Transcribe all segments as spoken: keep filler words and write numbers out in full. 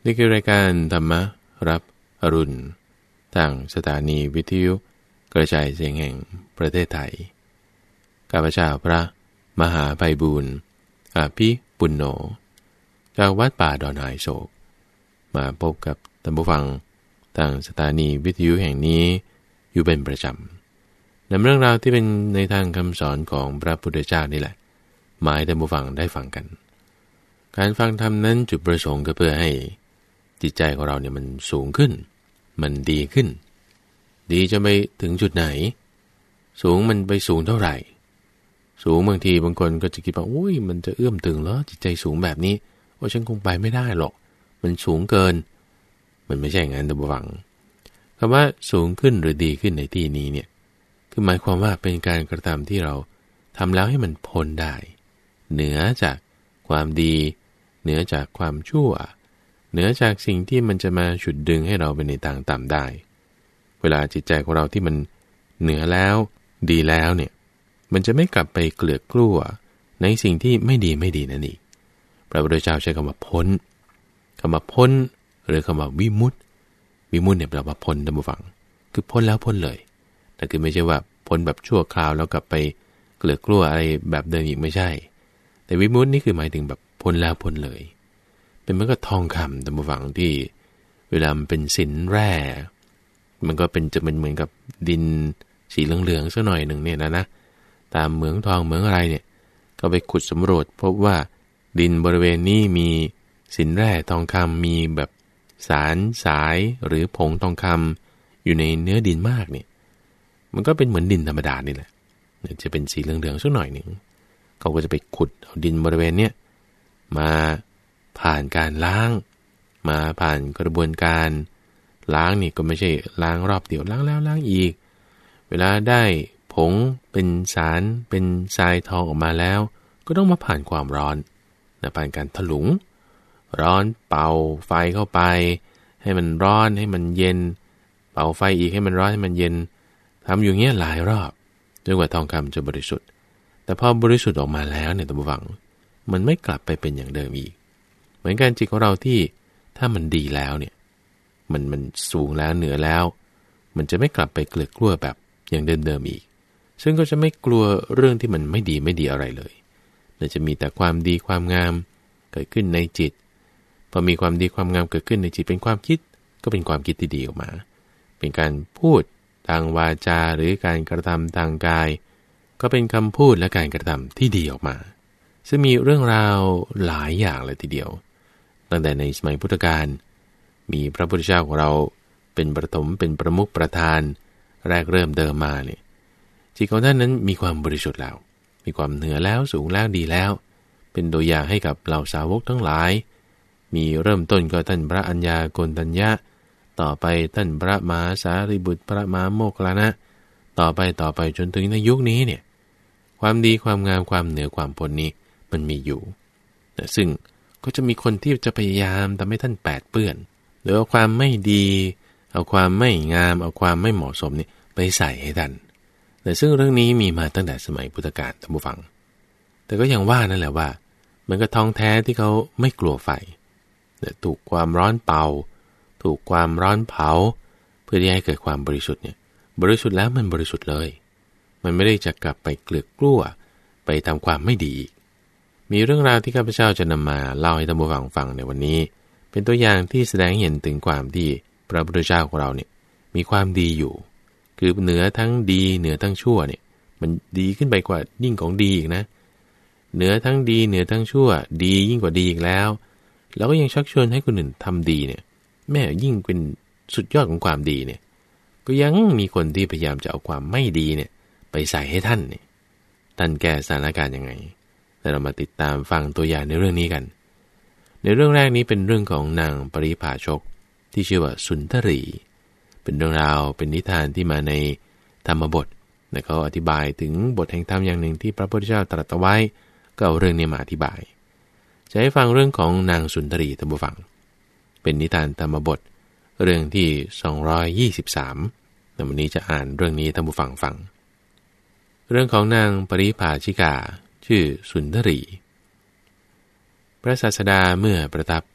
นี่คือรายการธรรมรับอรุณทางสถานีวิทยุกระจายเสียงแห่งประเทศไทยข้าพเจ้าพระมหาไพบูลย์อาภิปุณโญจากวัดป่าดอนหายโศกมาพบกับท่านผู้ฟังทางสถานีวิทยุแห่งนี้อยู่เป็นประจำนำเรื่องราวที่เป็นในทางคำสอนของพระพุทธเจ้านี่แหละมาให้ท่านผู้ฟังได้ฟังกันการฟังธรรมนั้นจุดประสงค์ก็เพื่อให้จิตใจของเราเนี่ยมันสูงขึ้นมันดีขึ้นดีจะไปถึงจุดไหนสูงมันไปสูงเท่าไหร่สูงบางทีบางคนก็จะคิดว่าโอ้ยมันจะเอื้อมถึงแล้วจิตใจสูงแบบนี้โอ้ฉันคงไปไม่ได้หรอกมันสูงเกินมันไม่ใช่อย่างนั้นท่านผู้ฟังคำว่าสูงขึ้นหรือดีขึ้นในที่นี้เนี่ยคือหมายความว่าเป็นการกระทำที่เราทำแล้วให้มันพ้นได้เหนือจากความดีเหนือจากความชั่วเหนือจากสิ่งที่มันจะมาฉุดดึงให้เราไปในทางต่ำได้เวลาจิตใจของเราที่มันเหนือแล้วดีแล้วเนี่ยมันจะไม่กลับไปเกลือกกลัวในสิ่งที่ไม่ดีไม่ดีนั่นเองพระพุทธเจ้าใช้คำว่าพ้นคำว่าพ้นหรือคำว่าวิมุตติวิมุตติเนี่ยแปลว่าพ้นท่านผู้ฟังคือพ้นแล้วพ้นเลยแต่คือไม่ใช่ว่าพ้นแบบชั่วคราวแล้วกลับไปเกลือกกลัวอะไรแบบเดิมอีกไม่ใช่แต่วิมุตตินี่คือหมายถึงแบบพ้นแล้วพ้นเลยเป็นเหมือนกับทองคำท่านผู้ฟังที่เวลามันเป็นสินแร่มันก็เป็นจะเป็นเหมือนกับดินสีเหลืองๆสักหน่อยหนึ่งเนี่ยนะนะตามเหมืองทองเหมืองอะไรเนี่ยก็ไปขุดสำรวจพบว่าดินบริเวณนี้มีสินแร่ทองคำมีแบบสารสายหรือผงทองคำอยู่ในเนื้อดินมากเนี่ยมันก็เป็นเหมือนดินธรรมดานี่แหละจะเป็นสีเหลืองๆสักหน่อยหนึ่งเขาก็จะไปขุดเอาดินบริเวณเนี้ยมาผ่านการล้างมาผ่านกระบวนการล้างนี่ก็ไม่ใช่ล้างรอบเดียวล้างแล้วล้างอีกเวลาได้ผงเป็นสารเป็นทรายทองออกมาแล้วก็ต้องมาผ่านความร้อนนะผ่านการถลุงร้อนเป่าไฟเข้าไปให้มันร้อนให้มันเย็นเป่าไฟอีกให้มันร้อนให้มันเย็นทำอยู่เงี้ยหลายรอบจนกว่าทองคำจะบริสุทธิ์แต่พอบริสุทธิ์ออกมาแล้วเนี่ยท่านผู้ฟังมันไม่กลับไปเป็นอย่างเดิมอีกเหมือนกันจิตของเราที่ถ้ามันดีแล้วเนี่ยมันมันสูงแล้วเหนือแล้วมันจะไม่กลับไปเกลือกกลัวแบบอย่างเดิมๆอีกซึ่งก็จะไม่กลัวเรื่องที่มันไม่ดีไม่ดีอะไรเลยแต่จะมีแต่ความดีความงามเกิดขึ้นในจิตพอมีความดีความงามเกิดขึ้นในจิตเป็นความคิดก็เป็นความคิดที่ดีออกมาเป็นการพูดทางวาจาหรือการกระทำทางกายก็เป็นคำพูดและการกระทำที่ดีออกมาซึ่งมีเรื่องราวหลายอย่างเลยทีเดียวตั้งแต่ในสมัยพุทธกาลมีพระพุทธเจ้าของเราเป็นประถมเป็นประมุขประธานแรกเริ่มเดิมมาเนี่ยจิตของท่านนั้นมีความบริสุทธิ์แล้วมีความเหนือแล้วสูงแล้วดีแล้วเป็นตัวอย่างให้กับเหล่าสาวกทั้งหลายมีเริ่มต้นก็ท่านพระอัญญาโกณฑัญญะต่อไปท่านพระมหาสารีบุตรพระมหาโมคคัลลานะต่อไปต่อไปจนถึงในยุคนี้เนี่ยความดีความงามความเหนือความพ้นนี้มันมีอยู่นะซึ่งก็จะมีคนที่จะพยายามทำให้ท่านแปดเปื้อนหรือเอาความไม่ดีเอาความไม่งามเอาความไม่เหมาะสมนี่ไปใส่ให้ท่านแต่ซึ่งเรื่องนี้มีมาตั้งแต่สมัยพุทธกาลท่านผู้ฟังแต่ก็ยังว่านั่นแหละว่ามันก็ทองแท้ที่เขาไม่กลัวไฟแต่ถูกความร้อนเป่าถูกความร้อนเผาเพื่อที่ให้เกิดความบริสุทธิ์เนี่ยบริสุทธิ์แล้วมันบริสุทธิ์เลยมันไม่ได้จะกลับไปเกลือกกลัวไปทำความไม่ดีมีเรื่องราวที่ข้าพเจ้าจะนำมาเล่าให้ท่านผู้ฟังฟังในวันนี้เป็นตัวอย่างที่แสดงให้เห็นถึงความที่พระพุทธเจ้าของเราเนี่ยมีความดีอยู่คือเหนือทั้งดีเหนือทั้งชั่วเนี่ยมันดีขึ้นไปกว่ายิ่งของดีอีกนะเหนือทั้งดีเหนือทั้งชั่วดียิ่งกว่าดีอีกแล้วแล้วก็ยังชักชวนให้คนอื่นทำดีเนี่ยแม้ยิ่งเป็นสุดยอดของความดีเนี่ยก็ยังมีคนที่พยายามจะเอาความไม่ดีเนี่ยไปใส่ให้ท่านเนี่ยท่านแก้สถานการณ์ยังไงแต่เรามาติดตามฟังตัวอย่างในเรื่องนี้กันในเรื่องแรกนี้เป็นเรื่องของนางปริภาชกที่ชื่อว่าสุนทรีเป็นเรื่องราวเป็นนิทานที่มาในธรรมบทและเขาอธิบายถึงบทแห่งธรรมอย่างหนึ่งที่พระพุทธเจ้าตรัสไว้ก็เอาเรื่องนี้มาอธิบายจะให้ฟังเรื่องของนางสุนทรีท่านผู้ฟังเป็นนิทานธรรมบทเรื่องที่สองร้อยยี่สิบสามในวันนี้จะอ่านเรื่องนี้ท่านผู้ฟังฟังเรื่องของนางปริภาชิกาชื่อสุนทรีพระศาสดาเมื่อประทับ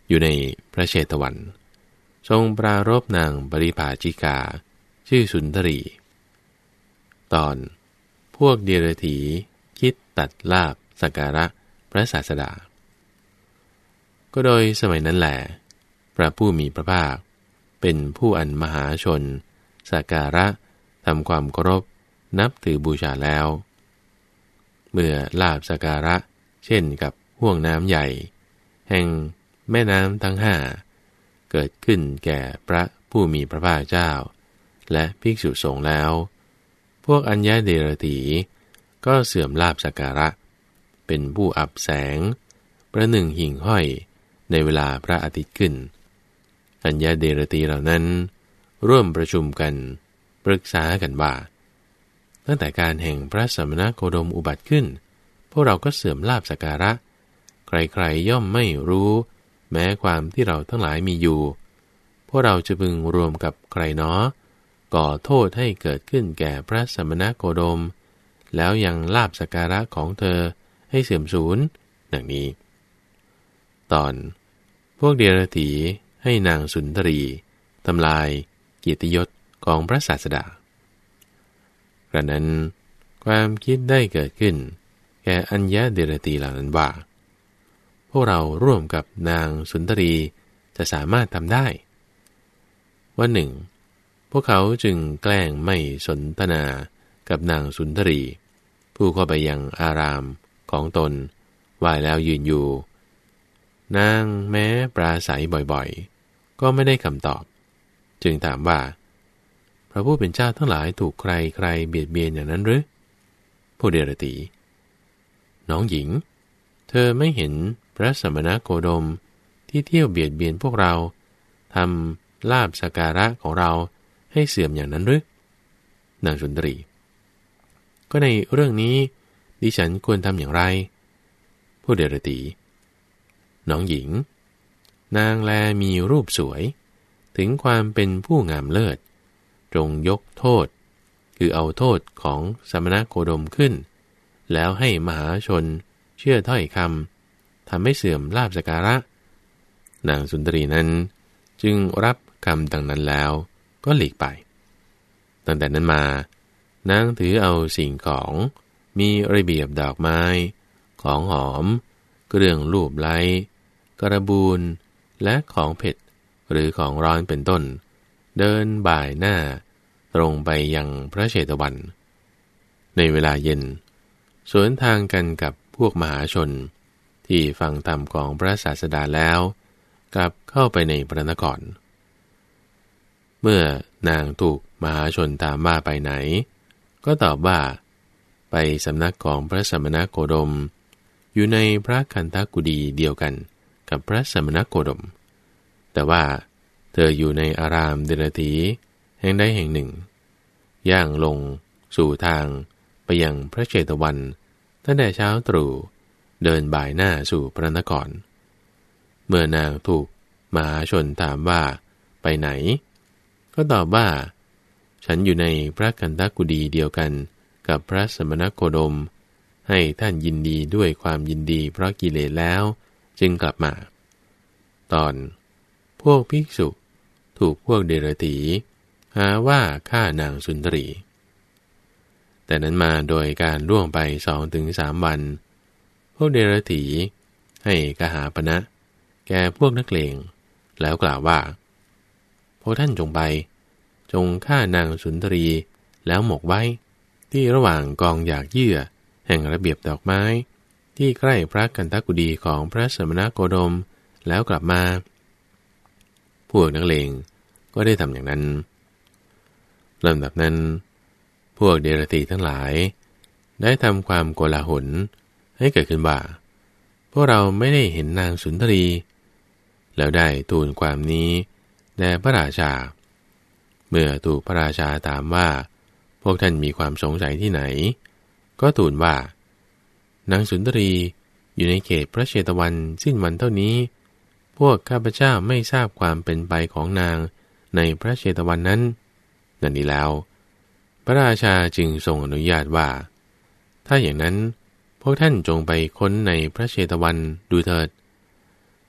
อยู่ในพระเชตวันทรงปรารภนางปริภาจิกาชื่อสุนทรีตอนพวกเดรัจฉีคิดตัดลาภสักการะพระศาสดาก็โดยสมัยนั้นแหละพระผู้มีพระภาคเป็นผู้อันมหาชนสักการะทำความเคารพนับถือบูชาแล้วเมื่อลาภสักการะเช่นกับห้วงน้ำใหญ่แห่งแม่น้ำทั้งห้าเกิดขึ้นแก่พระผู้มีพระภาคเจ้าและภิกษุสงฆ์แล้วพวกอัญญาเดรัจฉีก็เสื่อมลาภสักการะเป็นผู้อับแสงประหนึ่งหิ่งห้อยในเวลาพระอาทิตย์ขึ้นอัญญาเดรัจฉีเหล่านั้นร่วมประชุมกันปรึกษากันว่าตั้งแต่การแห่งพระสมณโคดมอุบัติขึ้นพวกเราก็เสื่อมลาภสักการะใครๆย่อมไม่รู้แม้ความที่เราทั้งหลายมีอยู่พวกเราจะพึงรวมกับใครเนาะก่อโทษให้เกิดขึ้นแก่พระสมณโคดมแล้วยังลาภสักการะของเธอให้เสื่อมสูญดังนี้ตอนพวกเดรัจฉีให้นางสุนทรีทำลายเกียรติยศของพระศาสดากระนั้นความคิดได้เกิดขึ้นแก่อัญญาเดรัจฉีเหล่านั้นว่าพวกเราร่วมกับนางสุนทรีจะสามารถทำได้วันหนึ่งพวกเขาจึงแกล้งไม่สนทนากับนางสุนทรีผู้เข้าไปยังอารามของตนไหว้แล้วยืนอยู่นางแม้ปราศัยบ่อยๆก็ไม่ได้คำตอบจึงถามว่าพระผู้เป็นเจ้าทั้งหลายถูกใครใครเบียดเบียนอย่างนั้นหรือพวกเดรัจฉีน้องหญิงเธอไม่เห็นพระสมณโคดมที่เที่ยวเบียดเบียนพวกเราทำลาภสักการะของเราให้เสื่อมอย่างนั้นหรือนางสุนทรีก็ในเรื่องนี้ดิฉันควรทำอย่างไรผู้เดรัจฉีน้องหญิงนางแลมีรูปสวยถึงความเป็นผู้งามเลิศจงยกโทษคือเอาโทษของสมณโคดมขึ้นแล้วให้มหาชนเชื่อถ้อยคำทำให้เสื่อมลาภสักการะนางสุนทรีนั้นจึงรับคำดังนั้นแล้วก็หลีกไปตั้งแต่นั้นมานางถือเอาสิ่งของมีระเบียบดอกไม้ของหอมเครื่องลูบไล้กระบูลและของเผ็ดหรือของร้อนเป็นต้นเดินบ่ายหน้าตรงไปยังพระเชตวันในเวลาเย็นสวนทางกันกับพวกมหาชนที่ฟังธรรมของพระศาสดาแล้วกลับเข้าไปในพระนครเมื่อนางถูกมหาชนถามว่าไปไหนก็ตอบว่าไปสำนักของพระสมณโคดมอยู่ในพระคันธกุฎีเดียวกันกับพระสมณโคดมแต่ว่าเธออยู่ในอารามเดรัจฉีแห่งใดแห่งหนึ่งย่างลงสู่ทางไปยังพระเชตวันตั้งแต่เช้าตรู่เดินบ่ายหน้าสู่พระนครเมื่อนางถูกมหาชนถามว่าไปไหนก็ตอบว่าฉันอยู่ในพระคันธกุฎีเดียวกันกับพระสมณโคดมให้ท่านยินดีด้วยความยินดีเพราะกิเลสแล้วจึงกลับมาตอนพวกภิกษุถูกพวกเดรัจฉีหาว่าฆ่านางสุนทรีแต่นั้นมาโดยการล่วงไปสองถึงสามวันพวกเดรัจฉีให้กหาปณะแก่พวกนักเลงแล้วกล่าวว่าพวกท่านจงไปจงฆ่านางสุนทรีแล้วหมกไว้ที่ระหว่างกองหยากเยื่อแห่งระเบียบดอกไม้ที่ใกล้พระคันธกุฎีของพระสมณโคดมแล้วกลับมาพวกนักเลงก็ได้ทำอย่างนั้นลำดับนั้นพวกเดรัจฉีทั้งหลายได้ทำความโกลาหลให้เกิดขึ้นว่าพวกเราไม่ได้เห็นนางสุนทรีแล้วได้ทูลความนี้แด่พระราชาเมื่อถูกพระราชาถามว่าพวกท่านมีความสงสัยที่ไหนก็ทูลว่านางสุนทรีอยู่ในเขตพระเชตวันสิ้นวันเท่านี้พวกข้าพเจ้าไม่ทราบความเป็นไปของนางในพระเชตวันนั้นนั่นนี้แล้วพระราชาจึงทรงอนุญาตว่าถ้าอย่างนั้นพวกท่านจงไปค้นในพระเชตวันดูเถิด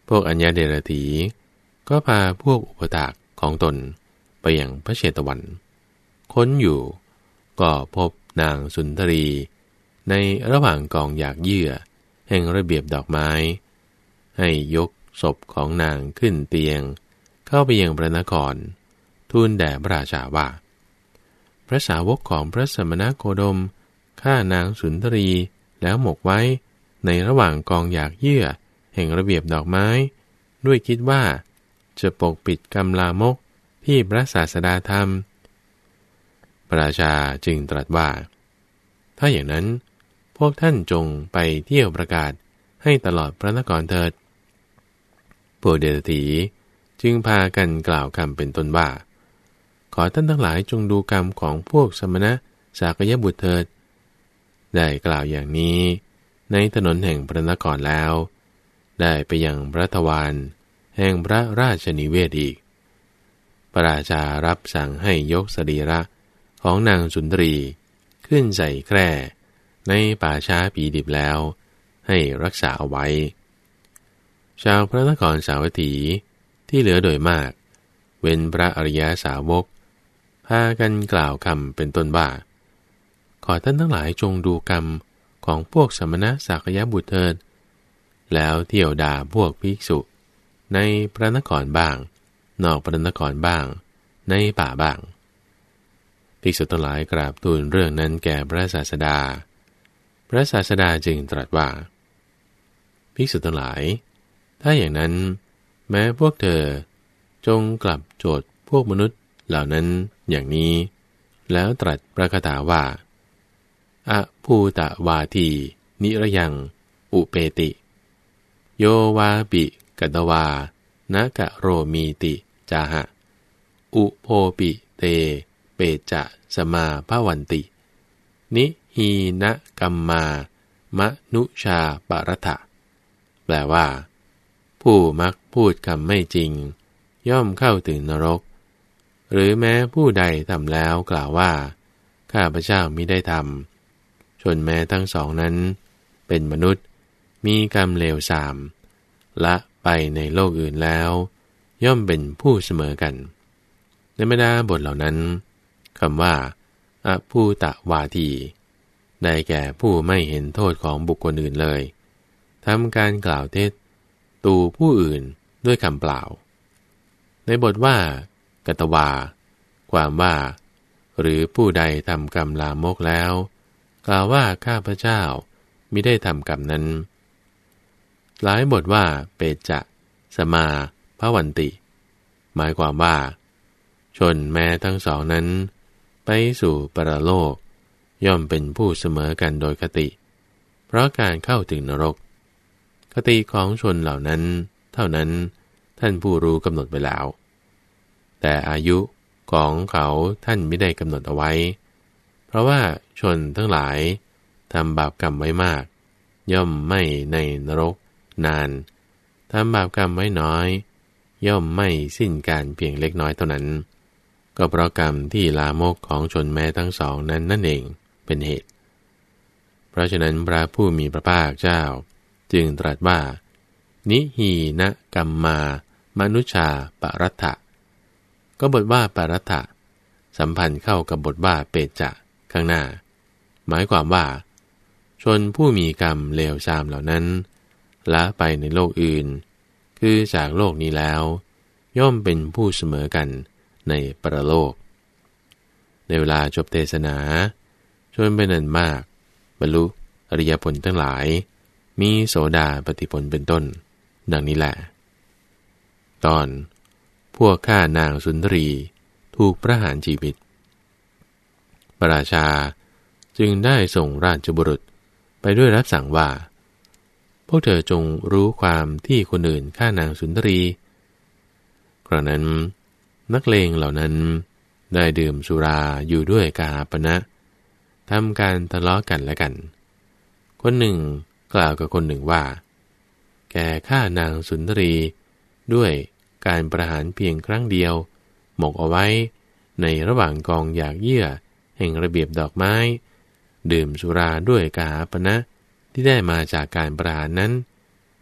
พวกอัญญาเดรถีก็พาพวกอุปถากของตนไปยังพระเชตวันค้นอยู่ก็พบนางสุนทรีในระหว่างกองหยากเยื่อแห่งระเบียบดอกไม้ให้ยกศพของนางขึ้นเตียงเข้าไปยังพระนครทูลแด่พระราชาว่าพระสาวกของพระสมณโคดมฆ่านางสุนทรีแล้วหมกไว้ในระหว่างกองหยากเยื่อแห่งระเบียบดอกไม้ด้วยคิดว่าจะปกปิดกรรมลามกที่พระศาสดาทำพระราชาจึงตรัสว่าถ้าอย่างนั้นพวกท่านจงไปเที่ยวประกาศให้ตลอดพระนครเถิดพวกเดรัจฉีจึงพากันกล่าวคำเป็นต้นว่าขอท่านทั้งหลายจงดูกรรมของพวกสมณะสากยบุตรเถิดได้กล่าวอย่างนี้ในถนนแห่งพระนครแล้วได้ไปยังพระทวารแห่งพระราชนิเวศอีกพระราชารับสั่งให้ยกสรีระของนางสุนทรีขึ้นใส่แคร่ในป่าช้าผีดิบแล้วให้รักษาเอาไว้ชาวพระนครสาวัตถีที่เหลือโดยมากเว้นพระอริยสาวกพากันกล่าวคำเป็นต้นว่าขอท่านทั้งหลายจงดูกรรมของพวกสมณะสากยบุตรเถิดแล้วเที่ยวด่าพวกภิกษุในพระนครบ้างนอกพระนครบ้างในป่าบ้างภิกษุทั้งหลายกราบทูลเรื่องนั้นแก่พระศาสดาพระศาสดาจึงตรัสว่าภิกษุทั้งหลายถ้าอย่างนั้นแม้พวกเธอจงกลับโจทย์พวกมนุษย์เหล่านั้นอย่างนี้แล้วตรัสพระคาถาว่าอะภูตะวาทีนิระยังอุเปติโยวาปิกัตวานะกะโรมีติจาหะอุโพปิเตเปจะสมาภวันตินิหีนะกัมมามะนุชาปะรัตถะแปลว่าผู้มักพูดคำไม่จริงย่อมเข้าถึงนรกหรือแม้ผู้ใดทำแล้วกล่าวว่าข้าพเจ้ามิได้ทำชนแม้ทั้งสองนั้นเป็นมนุษย์มีกรรมเลวทรามละไปในโลกอื่นแล้วย่อมเป็นผู้เสมอกันในบรรดาบทเหล่านั้นคำว่าอภูตะวาทีได้แก่ผู้ไม่เห็นโทษของบุคคลอื่นเลยทำการกล่าวเท็จตู่ผู้อื่นด้วยคำเปล่าในบทว่ากัตวาความว่าหรือผู้ใดทำกรรมลามกแล้วกล่าวว่าข้าพเจ้ามิได้ทำกรรมนั้นหลายบทว่าเปจะสมาภวันติหมายความว่าชนแม้ทั้งสองนั้นไปสู่ปรโลกย่อมเป็นผู้เสมอกันโดยคติเพราะการเข้าถึงนรกคติของชนเหล่านั้นเท่านั้นท่านผู้รู้กำหนดไว้แล้วแต่อายุของเขาท่านไม่ได้กำหนดเอาไว้เพราะว่าชนทั้งหลายทำบาปกรรมไว้มากย่อมไม่ในนรกนานทำบาปกรรมไว้น้อยย่อมไม่สิ้นการเพียงเล็กน้อยเท่านั้นก็เพราะกรรมที่ลามกของชนแม้ทั้งสองนั้นนั่นเองเป็นเหตุเพราะฉะนั้นพระผู้มีพระภาคเจ้าจึงตรัสว่านิหีนะกัมมามนุชาปะรัตถะก็บทว่าปะรัตถะสัมพันธ์เข้ากับบทว่าเปจะข้างหน้าหมายความว่าชนผู้มีกรรมเลวทรามเหล่านั้นละไปในโลกอื่นคือจากโลกนี้แล้วย่อมเป็นผู้เสมอกันในปรโลกในเวลาจบเทศนาชนเป็นอันมากบรรลุอริยผลทั้งหลายมีโสดาปัตติผลเป็นต้นดังนี้แหละตอนพวกฆ่านางสุนทรีถูกประหารชีวิตพระราชาจึงได้ส่งราชบุรุษไปด้วยรับสั่งว่าพวกเธอจงรู้ความที่คนอื่นฆ่านางสุนทรีครั้งนั้นนักเลงเหล่านั้นได้ดื่มสุราอยู่ด้วยกาหปณะทำการทะเลาะกันและกันคนหนึ่งกล่าวกับคนหนึ่งว่าแกฆ่านางสุนทรีด้วยการประหารเพียงครั้งเดียวหมกเอาไว้ในระหว่างกองหยากเยื่อแห่งระเบียบดอกไม้ดื่มสุราด้วยกาหปณะที่ได้มาจากการประหารนั้น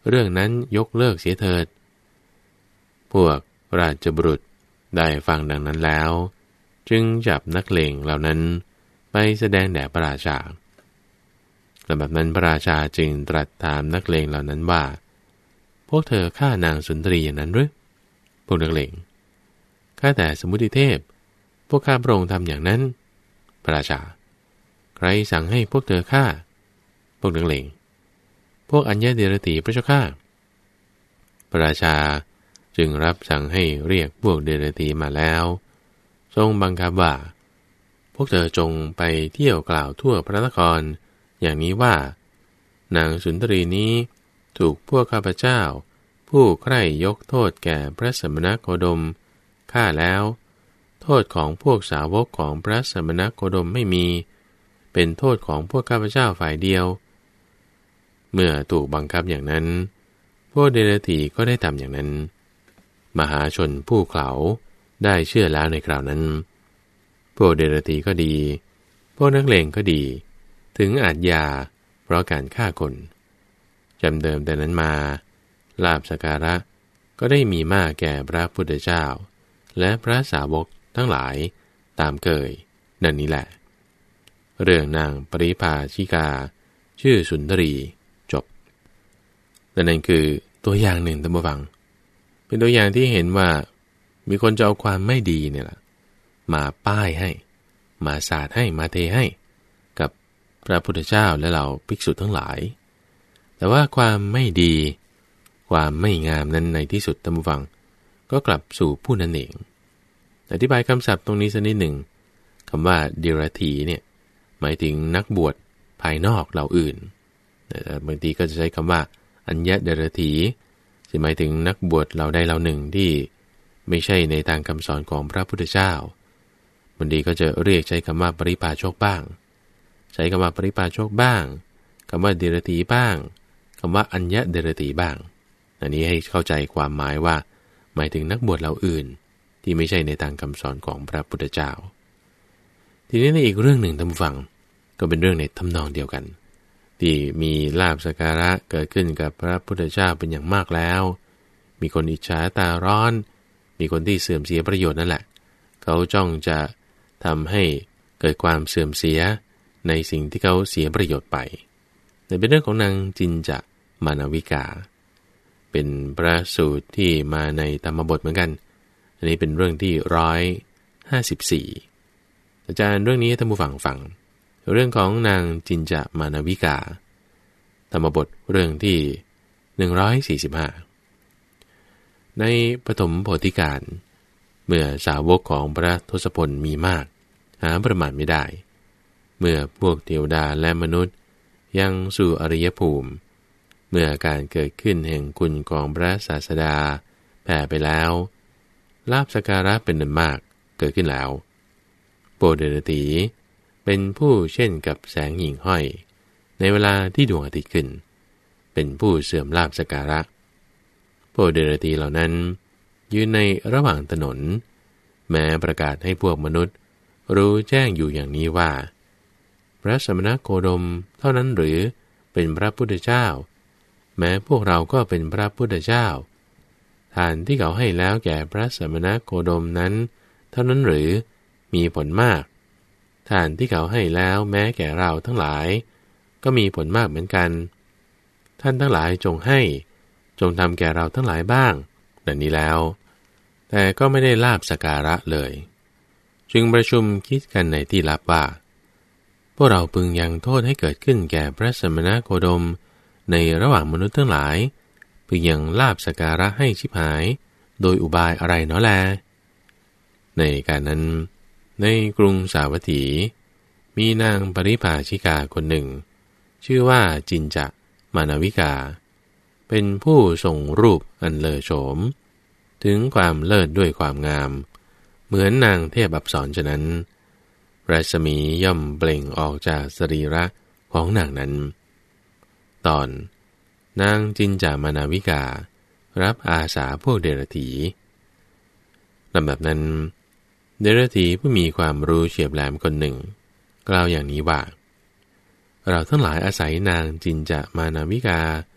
เรื่องนั้นยกเลิกเสียเถิดพวกราชบุรุษได้ฟังดังนั้นแล้วจึงจับนักเลงเหล่านั้นไปแสดงแด่พระราชาลำดับนั้นพระราชาจึงตรัสถามนักเลงเหล่านั้นว่าพวกเธอฆ่านางสุนทรีอย่างนั้นหรือพวกนักเลงข้าแต่สมุติเทพพวกข้าพระองค์ทำอย่างนั้นพระราชาใครสั่งให้พวกเธอฆ่าพวกนักเลงพวกอัญญเดรธีพระเจ้าข้าพระราชาจึงรับสั่งให้เรียกพวกเดรธีมาแล้วทรงบังคับว่าพวกเธอจงไปเที่ยวกล่าวทั่วพระนครอย่างนี้ว่านางสุนทรีนี้ถูกพวกข้าพเจ้าผู้ใคร่ยกโทษแก่พระสมณโคดมฆ่าแล้วโทษของพวกสาวกของพระสมณโคดมไม่มีเป็นโทษของพวกข้าพเจ้าฝ่ายเดียวเมื่อถูกบังคับอย่างนั้นพวกเดรธีก็ได้ทำอย่างนั้นมหาชนผู้เขาได้เชื่อแล้วในคราวนั้นพวกเดรธีก็ดีพวกนักเลงก็ดีถึงอาจยาเพราะการฆ่าคนจำเดิมแต่นั้นมาลาภสักการะก็ได้มีมากแก่พระพุทธเจ้าและพระสาวกทั้งหลายตามเกยดังนี้แหละเรื่องนางปริภาชิกาชื่อสุนทรีจบและนั่นคือตัวอย่างหนึ่งท่านผู้ฟังเป็นตัวอย่างที่เห็นว่ามีคนจะเอาความไม่ดีเนี่ยแหละมาป้ายให้มาสาดให้มาเทให้กับพระพุทธเจ้าและเหล่าภิกษุทั้งหลายแต่ว่าความไม่ดีความไม่งามนั้นในที่สุดท่านผู้ฟังก็กลับสู่ผู้นั้นเองอธิบายคำศัพท์ตรงนี้สักนิดหนึ่งคำว่าเดรัจฉีเนี่ยหมายถึงนักบวชภายนอกเหล่าอื่นบางทีก็จะใช้คำว่าอัญญเดรัจฉีจะหมายถึงนักบวชเหล่าใดเหล่าหนึ่งที่ไม่ใช่ในทางคำสอนของพระพุทธเจ้าบางทีก็จะเรียกใช้คำว่าปริพาชกบ้างใช้คำว่าปริพาชกบ้างคำว่าเดรัจฉีบ้างคำว่าอัญญเดรัจฉีบ้างอันนี้ให้เข้าใจความหมายว่าหมายถึงนักบวชเหล่าอื่นที่ไม่ใช่ในทางคำสอนของพระพุทธเจ้าทีนี้ในอีกเรื่องหนึ่งท่านผู้ฟังก็เป็นเรื่องในทำนองเดียวกันที่มีลาภสักการะเกิดขึ้นกับพระพุทธเจ้าเป็นอย่างมากแล้วมีคนอิจฉาตาร้อนมีคนที่เสื่อมเสียประโยชน์นั่นแหละเขาจ้องจะทำให้เกิดความเสื่อมเสียในสิ่งที่เขาเสียประโยชน์ไปแต่เป็นเรื่องของนางจินจะมานวิกาเป็นพระสูตรที่มาในธรรมบทเหมือนกันอันนี้เป็นเรื่องที่ร้อยห้าสิบสี่อาจารย์เรื่องนี้ให้ท่านผู้ฟังฟังเรื่องของนางจินจะมานวิกาธรรมบทเรื่องที่หนึ่งร้อยสี่สิบห้าในปฐมโพธิการเมื่อสาวกของพระทศพลมีมากหาประมาณไม่ได้เมื่อพวกเทวดาและมนุษย์ยังสู่อริยภูมิเมื่อการเกิดขึ้นแห่งคุณของพระศาสดาแผ่ไปแล้วลาภสักการะเป็นอันมากเกิดขึ้นแล้วโปเดรธีเป็นผู้เช่นกับแสงหิ่งห้อยในเวลาที่ดวงอาทิตย์ขึ้นเป็นผู้เสื่อมลาภสักการะโปเดรธีเหล่านั้นยืนในระหว่างถนนแม้ประกาศให้พวกมนุษย์รู้แจ้งอยู่อย่างนี้ว่าพระสมณโคดมเท่านั้นหรือเป็นพระพุทธเจ้าแม้พวกเราก็เป็นพระพุทธเจ้าทานที่เขาให้แล้วแก่พระสมณโคดมนั้นเท่านั้นหรือมีผลมากทานที่เขาให้แล้วแม้แก่เราทั้งหลายก็มีผลมากเหมือนกันท่านทั้งหลายจงให้จงทำแก่เราทั้งหลายบ้างดังนี้แล้วแต่ก็ไม่ได้ลาภสักการะเลยจึงประชุมคิดกันในที่ลับว่าพวกเราพึงยังโทษให้เกิดขึ้นแก่พระสมณโคดมในระหว่างมนุษย์ทั้งหลายพึงยังลาภสักการะให้ชิบหายโดยอุบายอะไรเนาะแลในการนั้นในกรุงสาวัตถีมีนางปริภาชิกาคนหนึ่งชื่อว่าจินจะมานวิกาเป็นผู้ทรงรูปอันเลอโฉมถึงความเลิศด้วยความงามเหมือนนางเทพอัปสรฉะนั้นรัศมีย่อมเปล่งออกจากสรีระของนางนั้นตอนนางจินจามานวิการับอาสาพวกเดรัจฉีลำดับนั้นเดรัจฉีผู้มีความรู้เฉียบแหลมคนหนึ่งกล่าวอย่างนี้ว่าเราทั้งหลายอาศัยนางจินจามานวิกา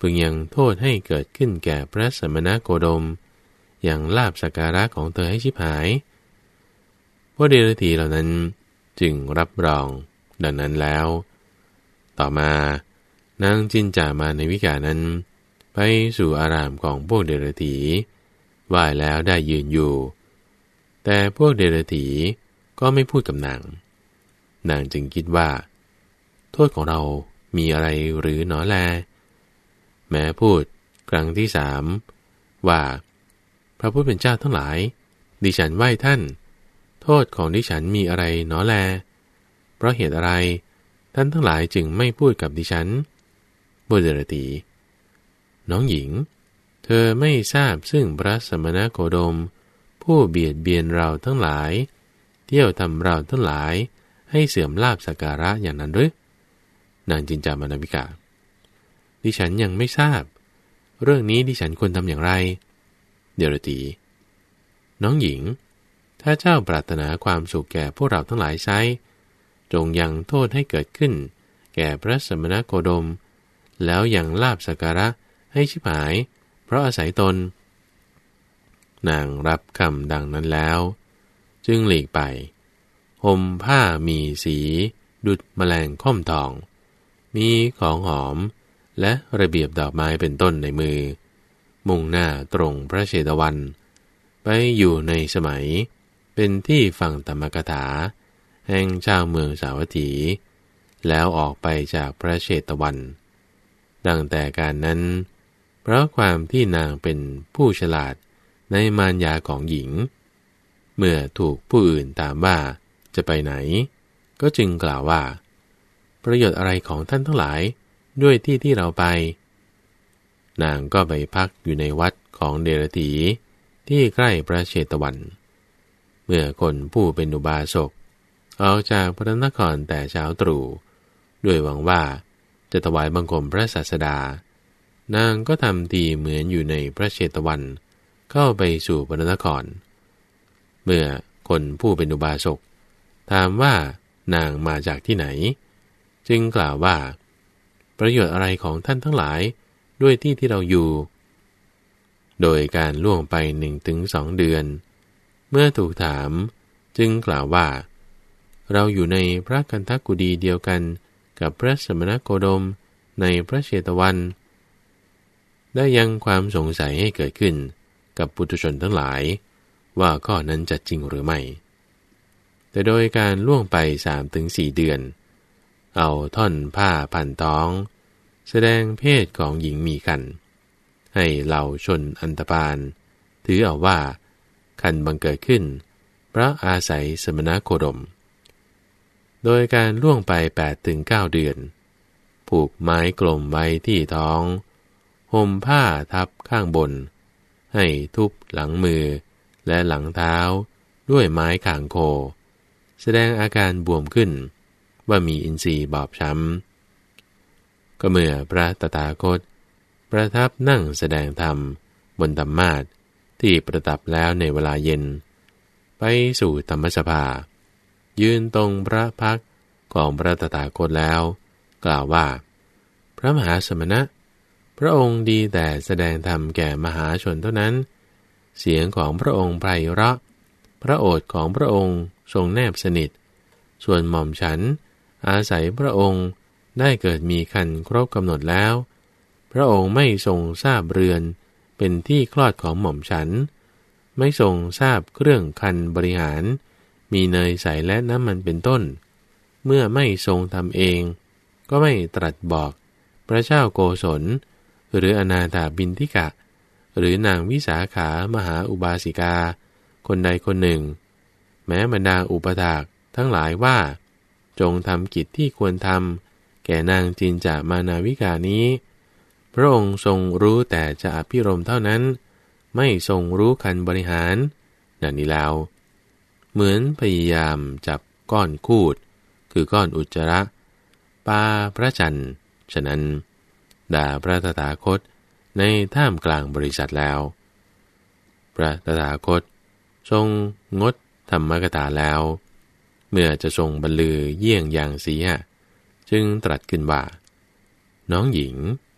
พึงยังโทษให้เกิดขึ้นแก่พระสมณโคดมอย่างลาภสักการะของเธอให้ชิบหายพวกเดรัจฉีเหล่านั้นจึงรับรองดังนั้นแล้วต่อมานางจินจามานวิกานั้นไปสู่อารามของพวกเดรัจฉีไหว้แล้วได้ยืนอยู่แต่พวกเดรัจฉีก็ไม่พูดกับนางนางจึงคิดว่าโทษของเรามีอะไรหรือหนอแลแม้พูดครั้งที่สามว่าพระผู้เป็นเจ้าทั้งหลายดิฉันไหว้ท่านโทษของดิฉันมีอะไรหนอแลเพราะเหตุอะไรท่านทั้งหลายจึงไม่พูดกับดิฉันบุตรตีน้องหญิงเธอไม่ทราบซึ่งพระสมณโคดมผู้เบียดเบียนเราทั้งหลายเที่ยวทำเราทั้งหลายให้เสื่อมลาภสักการะอย่างนั้นหรือนางจินจามานวิกาดิฉันยังไม่ทราบเรื่องนี้ดิฉันควรทำอย่างไรเดรัจฉีน้องหญิงถ้าเจ้าปรารถนาความสุขแก่พวกเราทั้งหลายไซจงยังโทษให้เกิดขึ้นแก่พระสมณโคดมแล้วยังลาภสักการะให้ชิบหายเพราะอาศัยตนนางรับคำดังนั้นแล้วจึงหลีกไปห่มผ้ามีสีดุจแมลงค่อมทองมีของหอมและระเบียบดอกไม้เป็นต้นในมือมุ่งหน้าตรงพระเชตวันไปอยู่ในสมัยเป็นที่ฟังธรรมกถาแห่งชาวเมืองสาวัตถีแล้วออกไปจากพระเชตวันดังแต่การนั้นเพราะความที่นางเป็นผู้ฉลาดในมารยาของหญิงเมื่อถูกผู้อื่นถามว่าจะไปไหนก็จึงกล่าวว่าประโยชน์อะไรของท่านทั้งหลายด้วยที่ที่เราไปนางก็ไปพักอยู่ในวัดของเดรัจฉีที่ใกล้พระเชตวันเมื่อคนผู้เป็นอุบาสกออกจากพระนครแต่เช้าตรู่ด้วยหวังว่าจะถวายบังคมพระศาสดานางก็ทำทีเหมือนอยู่ในพระเชตวันเข้าไปสู่พระนครเมื่อคนผู้เป็นอุบาสกถามว่านางมาจากที่ไหนจึงกล่าวว่าประโยชน์อะไรของท่านทั้งหลายด้วยที่ที่เราอยู่โดยการล่วงไปหนึ่งถึงสองเดือนเมื่อถูกถามจึงกล่าวว่าเราอยู่ในพระกันทกุฎีเดียวกันกับพระสมณโคดมในพระเชตวันได้ยังความสงสัยให้เกิดขึ้นกับปุถุชนทั้งหลายว่าข้อนั้นจะจริงหรือไม่แต่โดยการล่วงไป สามถึงสี่ เดือนเอาท่อนผ้าพันท้องแสดงเพศของหญิงมีครรภ์ให้เหล่าชนอันธพาลถือเอาว่าครรภ์บังเกิดขึ้นเพราะอาศัยสมณโคดมโดยการล่วงไป แปดถึงเก้า เดือนผูกไม้กลมไว้ที่ท้องห่มผ้าทับข้างบนให้ทุบหลังมือและหลังเท้าด้วยไม้ข่างโคแสดงอาการบวมขึ้นว่ามีอินทรีย์บอบช้ำก็เมื่อพระตถาคตประทับนั่งแสดงธรรมบนธรรมาสน์ที่ประทับแล้วในเวลาเย็นไปสู่ธรรมสภายืนตรงพระพักตร์ของพระตถาคตแล้วกล่าวว่าพระมหาสมณะพระองค์ดีแต่แสดงธรรมแก่มหาชนเท่านั้นเสียงของพระองค์ไพเราะพระโอษฐ์ของพระองค์ทรงแนบสนิทส่วนหม่อมฉันอาศัยพระองค์ได้เกิดมีครรภ์ครบกำหนดแล้วพระองค์ไม่ทรงทราบเรือนเป็นที่คลอดของหม่อมฉันไม่ทรงทราบเครื่องครรภ์บริหารมีเนยใสและน้ำมันเป็นต้นเมื่อไม่ทรงทำเองก็ไม่ตรัสบอกพระเจ้าโกศลหรืออนาถาบิณฑิกะหรือนางวิสาขามหาอุบาสิกาคนใดคนหนึ่งแม้บรรดาอุปถากทั้งหลายว่าจงทำกิจที่ควรทำแก่นางจินจามานาวิกานี้พระองค์ทรงรู้แต่จะอภิรมย์เท่านั้นไม่ทรงรู้คันบริหารดังนี้แล้วเหมือนพยายามจับก้อนคูดคือก้อนอุจจาระปาพระจันทร์ฉะนั้นด่าพระตถาคตในท่ามกลางบริษัทแล้วพระตถาคตทรงงดธรรมกถาแล้วเมื่อจะทรงบรรลือเยี่ยงอย่างสีหะจึงตรัสขึ้นว่าน้องหญิงค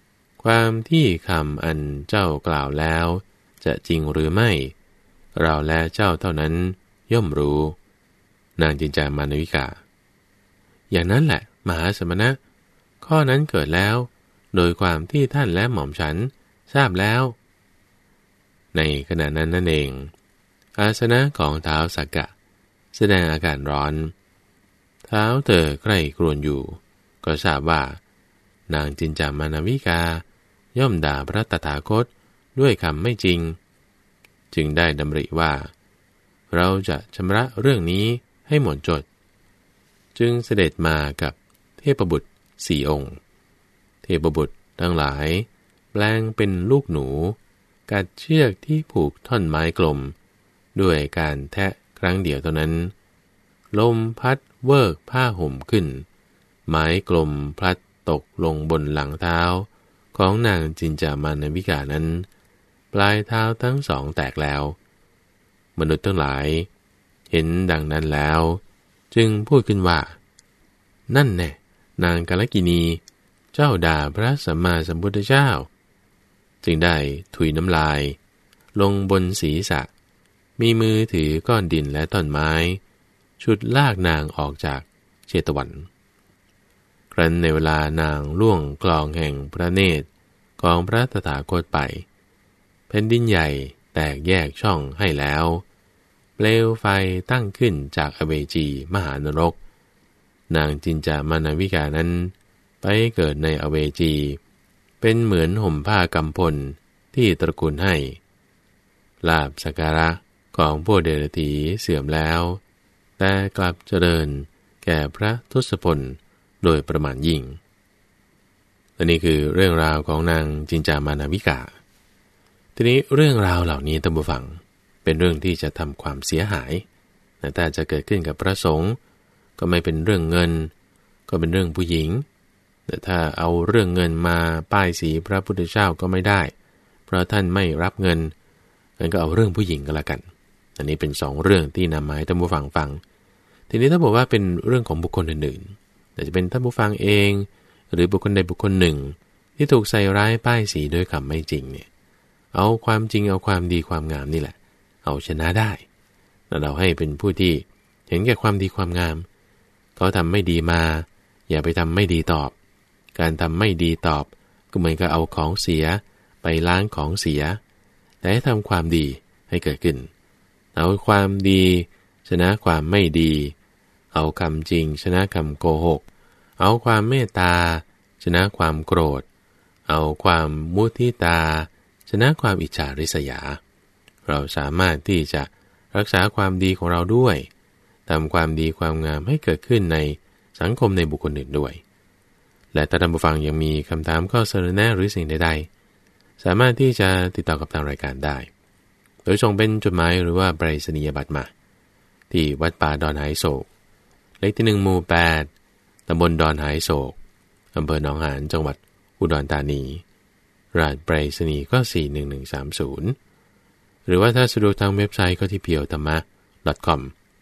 ความที่คำอันเจ้ากล่าวแล้วจะจริงหรือไม่เราและเจ้าเท่านั้นย่อมรู้นางจินจามานวิกาอย่างนั้นแหละมหาสมณะข้อนั้นเกิดแล้วโดยความที่ท่านและหม่อมฉันทราบแล้วในขณะนั้นนั่นเองอาสนะของท้าวสักกะแสดงอาการร้อนเท้าเธอใกล้ครวญอยู่ก็ทราบว่านางจินจามานวิกาย่อมด่าพระตถาคตด้วยคำไม่จริงจึงได้ดำริว่าเราจะชำระเรื่องนี้ให้หมดจดจึงเสด็จมากับเทพบุตรสี่องค์เทพบุตรทั้งหลายแปลงเป็นลูกหนูกัดเชือกที่ผูกท่อนไม้กลมด้วยการแทะครั้งเดียวเท่านั้นลมพัดเวิกผ้าห่มขึ้นไม้กลมพลัดตกลงบนหลังเท้าของนางจินจามานวิกานั้นปลายเท้าทั้งสองแตกแล้วมนุษย์ทั้งหลายเห็นดังนั้นแล้วจึงพูดขึ้นว่านั่นแน่นางกาลกิณีเจ้าด่าพระสัมมาสัมพุทธเจ้าจึงได้ถุยน้ำลายลงบนศีรษะมีมือถือก้อนดินและต้นไม้ฉุดลากนางออกจากเชตวันครั้นในเวลานางล่วงกลองแห่งพระเนตรของพระตถาคตไปแผ่นดินใหญ่แตกแยกช่องให้แล้วเปลวไฟตั้งขึ้นจากอเวจีมหานรกนางจินจามานวิกานั้นไปเกิดในอเวจีเป็นเหมือนห่มผ้ากำพลที่ตระกูลให้ลาภสักการะของพวกเดรัจฉีเสื่อมแล้วแต่กลับเจริญแก่พระทศพลโดยประมาณยิ่งและนี่คือเรื่องราวของนางจินจามานวิกาทีนี้เรื่องราวเหล่านี้ท่านผู้ฟังเป็นเรื่องที่จะทำความเสียหายแต่ถ้าจะเกิดขึ้นกับพระสงฆ์ก็ไม่เป็นเรื่องเงินก็เป็นเรื่องผู้หญิงแต่ถ้าเอาเรื่องเงินมาป้ายสีพระพุทธเจ้าก็ไม่ได้เพราะท่านไม่รับเงินงั้นก็เอาเรื่องผู้หญิงก็แล้วกันอันนี้เป็นสองเรื่องที่นำมาให้ท่านผู้ฟังฟังทีนี้ถ้าบอกว่าเป็นเรื่องของบุคคลอื่นๆแต่จะเป็นท่านผู้ฟังเองหรือบุคคลใดบุคคลหนึ่งที่ถูกใส่ร้ายป้ายสีด้วยคำไม่จริงเนี่ยเอาความจริงเอาความดีความงามนี่แหละเอาชนะได้แล้วเราให้เป็นผู้ที่เห็นแก่ความดีความงามเขาทำไม่ดีมาอย่าไปทำไม่ดีตอบการทำไม่ดีตอบก็เหมือนกับเอาของเสียไปล้างของเสียแต่ให้ทำความดีให้เกิดขึ้นเอาความดีชนะความไม่ดีเอาคำจริงชนะคำโกหกเอาความเมตตาชนะความโกรธเอาความมุทิตาชนะความอิจฉาริษยาเราสามารถที่จะรักษาความดีของเราด้วยทำความดีความงามให้เกิดขึ้นในสังคมในบุคคลอื่นด้วยและถ้าท่านผู้ฟังยังมีคำถามข้อเสนอแนะหรือสิ่งใดๆสามารถที่จะติดต่อกับทางรายการได้โดยส่งเป็นจดหมายหรือว่าไปรษณียบัตรมาที่วัดป่าดอนหายโศกเลขที่หนึ่งหมู่แปดตำบลดอนหายโศกอำเภอหนองหานจังหวัดอุดรธานีรหัสไปรษณีย์ก็สี่หนึ่งหนึ่งสามศูนย์หรือว่าถ้าสะดวกทางเว็บไซต์ก็ที่ เพียวธรรมะ .com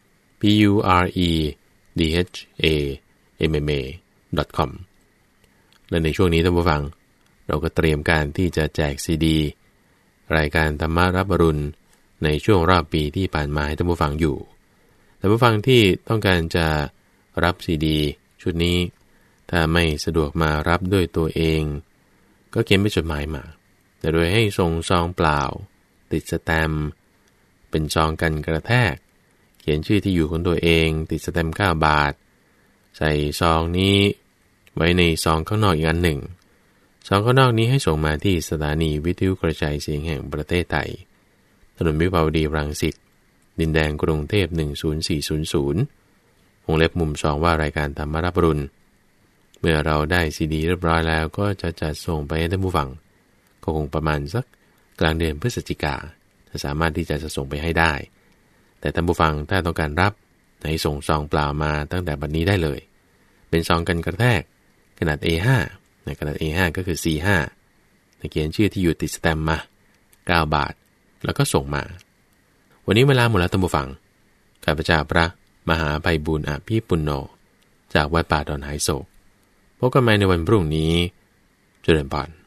p u r e d h a m m a .com และในช่วงนี้ท่านผู้ฟังเราก็เตรียมการที่จะแจกซีดีรายการธรรมะรับอรุณในช่วงรอบปีที่ผ่านมาให้ท่านผู้ฟังอยู่ท่านผู้ฟังที่ต้องการจะรับซีดีชุดนี้ถ้าไม่สะดวกมารับด้วยตัวเองก็เขียนเป็นจดหมายมาแต่โดยให้ส่งซองเปล่าติดสแตมป์เป็นซองกันกระแทกเขียนชื่อที่อยู่ของตัวเองติดสแตมป์เก้าบาทใส่ซองนี้ไว้ในซองข้างนอกอีกอันหนึ่งซองข้างนอกนี้ให้ส่งมาที่สถานีวิทยุกระจายเสียงแห่งประเทศไทยถนนวิภาวดีรังสิตดินแดงกรุงเทพหนึ่งศูนย์สี่ศูนย์ศูนย์วงเล็บมุมซองว่ารายการธรรมรับอรุณเมื่อเราได้ซีดีเรียบร้อยแล้วก็จะจัดส่งไปให้ท่านผู้ฟังก็คงประมาณสักกลางเดือนพฤศจิกาจะสามารถที่จะส่งไปให้ได้แต่ท่านผู้ฟังถ้าต้องการรับให้ส่งซองเปล่ามาตั้งแต่บัดนี้ได้เลยเป็นซองกันกระแทกขนาด เอ ห้า ในขนาด เอ ห้า ก็คือ ซี ห้า เขียนชื่อที่อยู่ติดสแตมป์มาเก้าบาทแล้วก็ส่งมาวันนี้เวลาหมดแล้วท่านผู้ฟังข้าพเจ้าพระมหาไพบูลย์อภิปุณโญจากวัดป่าดอนหายโศกพบกันใหม่ในวันพรุ่งนี้เจริญพร